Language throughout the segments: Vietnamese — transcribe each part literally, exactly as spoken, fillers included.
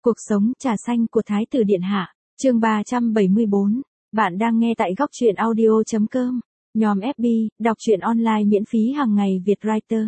Cuộc sống trà xanh của Thái tử Điện Hạ, chương ba trăm bảy mươi bốn. Bạn đang nghe tại góc truyện audio chấm com. Nhóm ép bê, đọc truyện online miễn phí hàng ngày Việt Writer.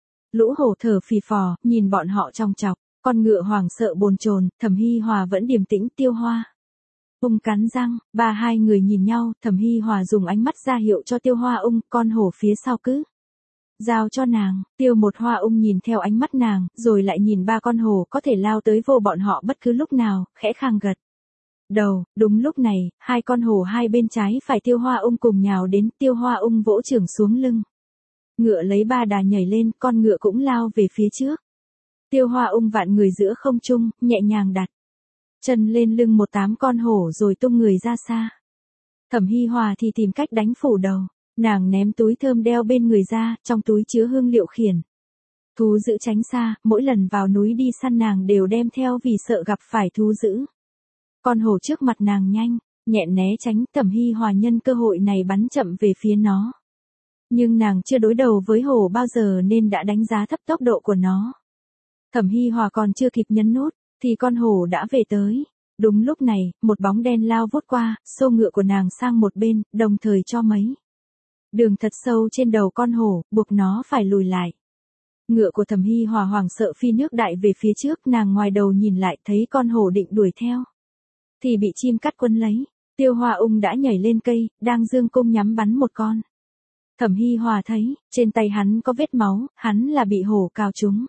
Lũ hổ thở phì phò, nhìn bọn họ trong chọc, con ngựa hoảng sợ bồn chồn, Thẩm Hi Hòa vẫn điềm tĩnh. Tiêu Hoa Ung cắn răng, ba hai người nhìn nhau, Thẩm Hi Hòa dùng ánh mắt ra hiệu cho Tiêu Hoa Ung, con hổ phía sau cứ giao cho nàng. Tiêu một Hoa Ung nhìn theo ánh mắt nàng, rồi lại nhìn ba con hổ có thể lao tới vô bọn họ bất cứ lúc nào, khẽ khàng gật đầu. Đúng lúc này, hai con hổ hai bên trái phải Tiêu Hoa Ung cùng nhào đến. Tiêu Hoa Ung vỗ chưởng xuống lưng ngựa lấy ba đà nhảy lên, con ngựa cũng lao về phía trước. Tiêu Hoa Ung vạn người giữa không trung, nhẹ nhàng đặt chân lên lưng một tám con hổ rồi tung người ra xa. Thẩm Hi Hòa thì tìm cách đánh phủ đầu. Nàng ném túi thơm đeo bên người ra, trong túi chứa hương liệu khiển thú dữ tránh xa, mỗi lần vào núi đi săn nàng đều đem theo vì sợ gặp phải thú dữ. Con hổ trước mặt nàng nhanh nhẹn né tránh, Thẩm Hi Hòa nhân cơ hội này bắn chậm về phía nó. Nhưng nàng chưa đối đầu với hổ bao giờ nên đã đánh giá thấp tốc độ của nó. Thẩm Hi Hòa còn chưa kịp nhấn nút, thì con hổ đã về tới. Đúng lúc này, một bóng đen lao vút qua, xô ngựa của nàng sang một bên, đồng thời cho mấy đường thật sâu trên đầu con hổ, buộc nó phải lùi lại. Ngựa của Thẩm Hi Hòa hoảng sợ phi nước đại về phía trước, nàng ngoài đầu nhìn lại thấy con hổ định đuổi theo, thì bị chim cắt quấn lấy. Tiêu Hoa Ung đã nhảy lên cây, đang giương cung nhắm bắn một con. Thẩm Hi Hòa thấy, trên tay hắn có vết máu, hắn là bị hổ cào trúng.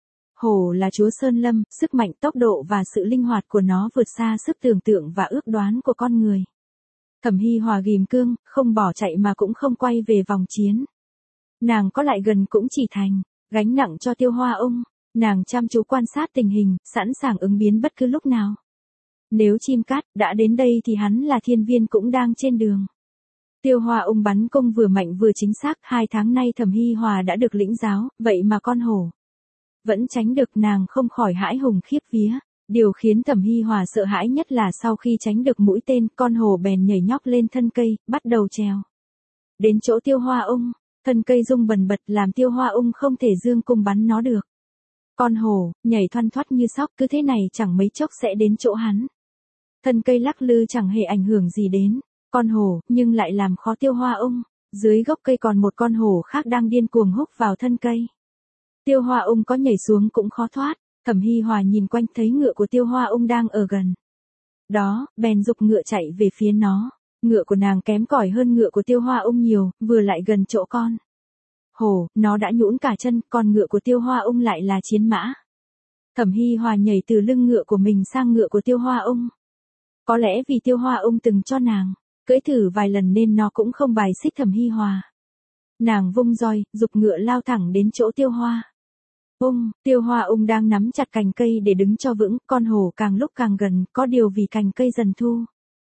Hổ là chúa Sơn Lâm, sức mạnh, tốc độ và sự linh hoạt của nó vượt xa sức tưởng tượng và ước đoán của con người. Thẩm Hi Hòa ghim cương, không bỏ chạy mà cũng không quay về vòng chiến. Nàng có lại gần cũng chỉ thành gánh nặng cho Tiêu Hoa Ung. Nàng chăm chú quan sát tình hình, sẵn sàng ứng biến bất cứ lúc nào. Nếu chim cát đã đến đây thì hắn là thiên viên cũng đang trên đường. Tiêu Hoa Ung bắn cung vừa mạnh vừa chính xác. Hai tháng nay Thẩm Hi Hòa đã được lĩnh giáo, vậy mà con hổ vẫn tránh được, nàng không khỏi hãi hùng khiếp vía. Điều khiến Thẩm Hi Hòa sợ hãi nhất là sau khi tránh được mũi tên, con hổ bèn nhảy nhót lên thân cây, bắt đầu trèo đến chỗ Tiêu Hoa Ung. Thân cây rung bần bật làm Tiêu Hoa Ung không thể giương cung bắn nó được. Con hổ nhảy thoăn thoắt như sóc, cứ thế này chẳng mấy chốc sẽ đến chỗ hắn. Thân cây lắc lư chẳng hề ảnh hưởng gì đến con hổ, nhưng lại làm khó Tiêu Hoa Ung. Dưới gốc cây còn một con hổ khác đang điên cuồng húc vào thân cây. Tiêu Hoa Ung có nhảy xuống cũng khó thoát. Thẩm Hi Hòa nhìn quanh thấy ngựa của Tiêu Hoa Ung đang ở gần đó, bèn giục ngựa chạy về phía nó. Ngựa của nàng kém cỏi hơn ngựa của Tiêu Hoa Ung nhiều, vừa lại gần chỗ con hổ, nó đã nhũn cả chân, còn ngựa của Tiêu Hoa Ung lại là chiến mã. Thẩm Hi Hòa nhảy từ lưng ngựa của mình sang ngựa của Tiêu Hoa Ung. Có lẽ vì Tiêu Hoa Ung từng cho nàng cưỡi thử vài lần nên nó cũng không bài xích Thẩm Hi Hòa. Nàng vung roi, giục ngựa lao thẳng đến chỗ Tiêu Hoa Ung. Tiêu Hoa Ung đang nắm chặt cành cây để đứng cho vững, con hổ càng lúc càng gần, có điều vì cành cây dần thu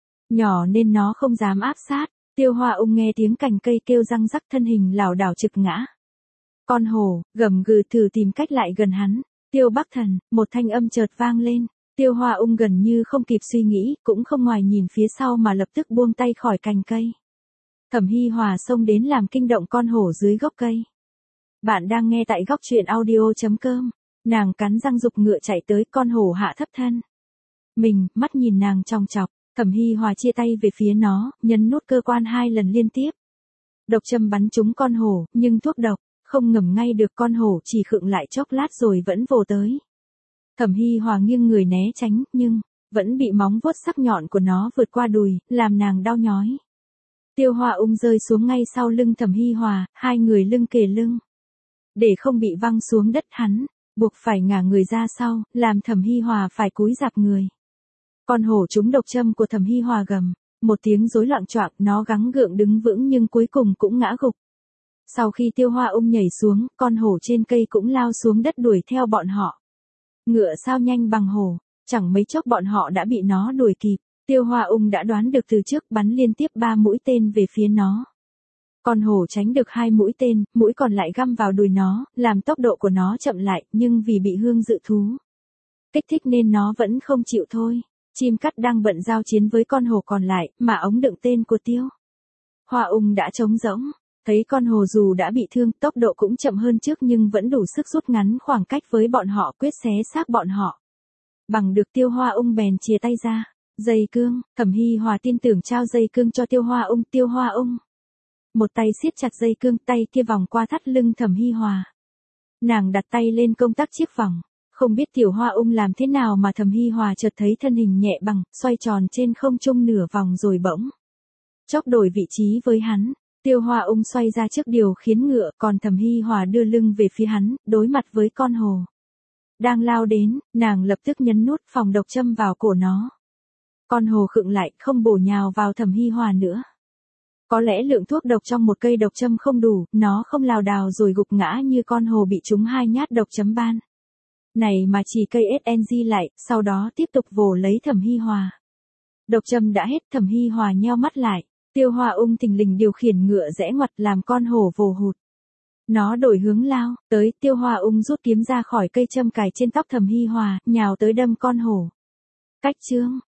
nhỏ nên nó không dám áp sát. Tiêu Hoa Ung nghe tiếng cành cây kêu răng rắc, thân hình lảo đảo trực ngã. Con hổ gầm gừ thử tìm cách lại gần hắn. Tiêu Bắc Thần, một thanh âm chợt vang lên. Tiêu Hoa Ung gần như không kịp suy nghĩ, cũng không ngoài nhìn phía sau mà lập tức buông tay khỏi cành cây. Thẩm Hi Hòa xông đến làm kinh động con hổ dưới gốc cây. Bạn đang nghe tại góc truyện audio chấm com. Nàng cắn răng giục ngựa chạy tới, con hổ hạ thấp thân mình, mắt nhìn nàng trong chọc. Thẩm Hi Hòa chia tay về phía nó, nhấn nút cơ quan hai lần liên tiếp. Độc châm bắn trúng con hổ, nhưng thuốc độc không ngầm ngay được, con hổ chỉ khựng lại chốc lát rồi vẫn vồ tới. Thẩm Hi Hòa nghiêng người né tránh, nhưng vẫn bị móng vuốt sắc nhọn của nó vượt qua đùi, làm nàng đau nhói. Tiêu Hoa Ung rơi xuống ngay sau lưng Thẩm Hi Hòa, hai người lưng kề lưng. Để không bị văng xuống đất, hắn buộc phải ngả người ra sau, làm Thẩm Hi Hòa phải cúi rạp người. Con hổ trúng độc châm của Thẩm Hi Hòa gầm một tiếng rối loạn choạng, nó gắng gượng đứng vững nhưng cuối cùng cũng ngã gục. Sau khi Tiêu Hoa Ung nhảy xuống, con hổ trên cây cũng lao xuống đất đuổi theo bọn họ. Ngựa sao nhanh bằng hổ, chẳng mấy chốc bọn họ đã bị nó đuổi kịp. Tiêu Hoa Ung đã đoán được từ trước, bắn liên tiếp ba mũi tên về phía nó. Con hổ tránh được hai mũi tên, mũi còn lại găm vào đùi nó, làm tốc độ của nó chậm lại, nhưng vì bị hương dự thú kích thích nên nó vẫn không chịu thôi. Chim cắt đang bận giao chiến với con hổ còn lại, mà ống đựng tên của Tiêu Hoa Ung đã trống rỗng. Thấy con hổ dù đã bị thương, tốc độ cũng chậm hơn trước nhưng vẫn đủ sức rút ngắn khoảng cách với bọn họ, quyết xé xác bọn họ. Bằng được Tiêu Hoa Ung bèn chìa tay ra. Dây cương, Thẩm Hi Hòa tin tưởng trao dây cương cho Tiêu Hoa Ung. Tiêu Hoa Ung một tay siết chặt dây cương, tay kia vòng qua thắt lưng Thẩm Hi Hòa. Nàng đặt tay lên công tắc chiếc vòng. Không biết Tiểu Hoa Ung làm thế nào mà Thẩm Hi Hòa chợt thấy thân hình nhẹ bằng, xoay tròn trên không trung nửa vòng rồi bỗng chốc đổi vị trí với hắn. Tiêu Hoa Ung xoay ra trước điều khiển ngựa, còn Thẩm Hi Hòa đưa lưng về phía hắn, đối mặt với con hồ đang lao đến. Nàng lập tức nhấn nút phòng độc châm vào cổ nó. Con hồ khựng lại, không bổ nhào vào Thẩm Hi Hòa nữa. Có lẽ lượng thuốc độc trong một cây độc châm không đủ, nó không lảo đảo rồi gục ngã như con hồ bị trúng hai nhát độc chấm ban. Này mà chỉ cây ét en giê lại, sau đó tiếp tục vồ lấy Thẩm Hi Hòa. Độc châm đã hết, Thẩm Hi Hòa nheo mắt lại. Tiêu Hoa Ung thình lình điều khiển ngựa rẽ ngoặt làm con hổ vồ hụt. Nó đổi hướng lao, tới. Tiêu Hoa Ung rút kiếm ra khỏi cây châm cài trên tóc Thẩm Hi Hòa, nhào tới đâm con hổ. Cách chương,